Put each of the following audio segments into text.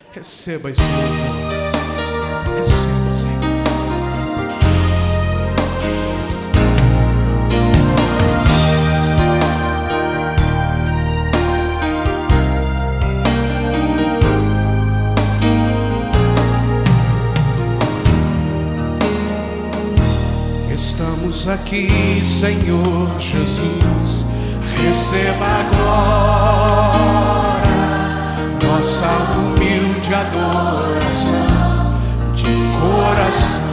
Receba esse louvor. Receba, Senhor. Estamos aqui, Senhor Jesus. Receba agora nossa humilde adoração de coração,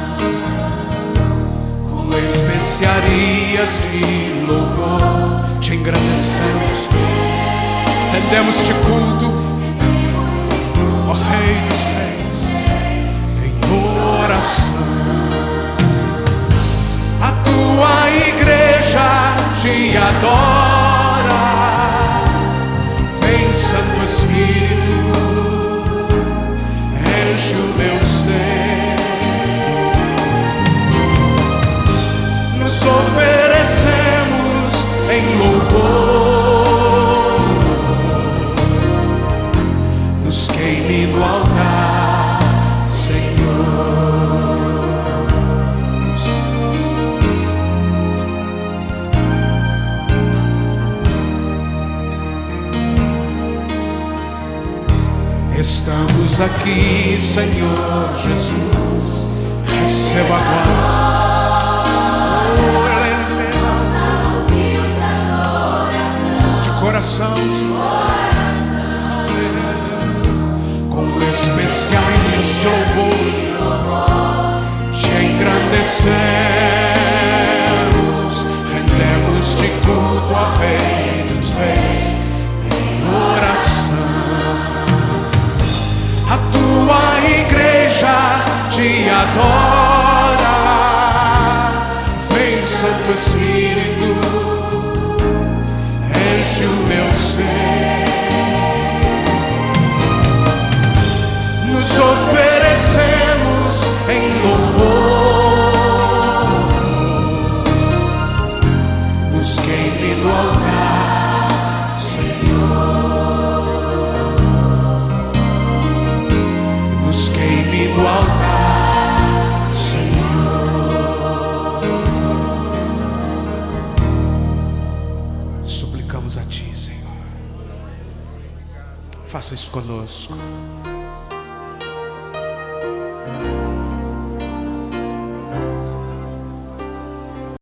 com especiarias de louvor. Te engrandecemos, rendemos-te culto, ó Rei dos Reis, em oração. A tua igreja te adora. Vem, Santo Espírito, enche o meu ser. Nos oferecemos em louvor, nos queime no altar, Senhor. Estamos aqui, Senhor Jesus. Receba agora de coração, com especiarias de louvor. Te engrandecemos, rendemos-te culto, ó Rei dos Reis, em oração. A tua igreja te adora. Vem, Santo Espírito, enche o meu ser. Nos oferecemos em louvor, nos queime no altar, Senhor. Queime no altar, Senhor. Suplicamos a Ti, Senhor. Faça isso conosco.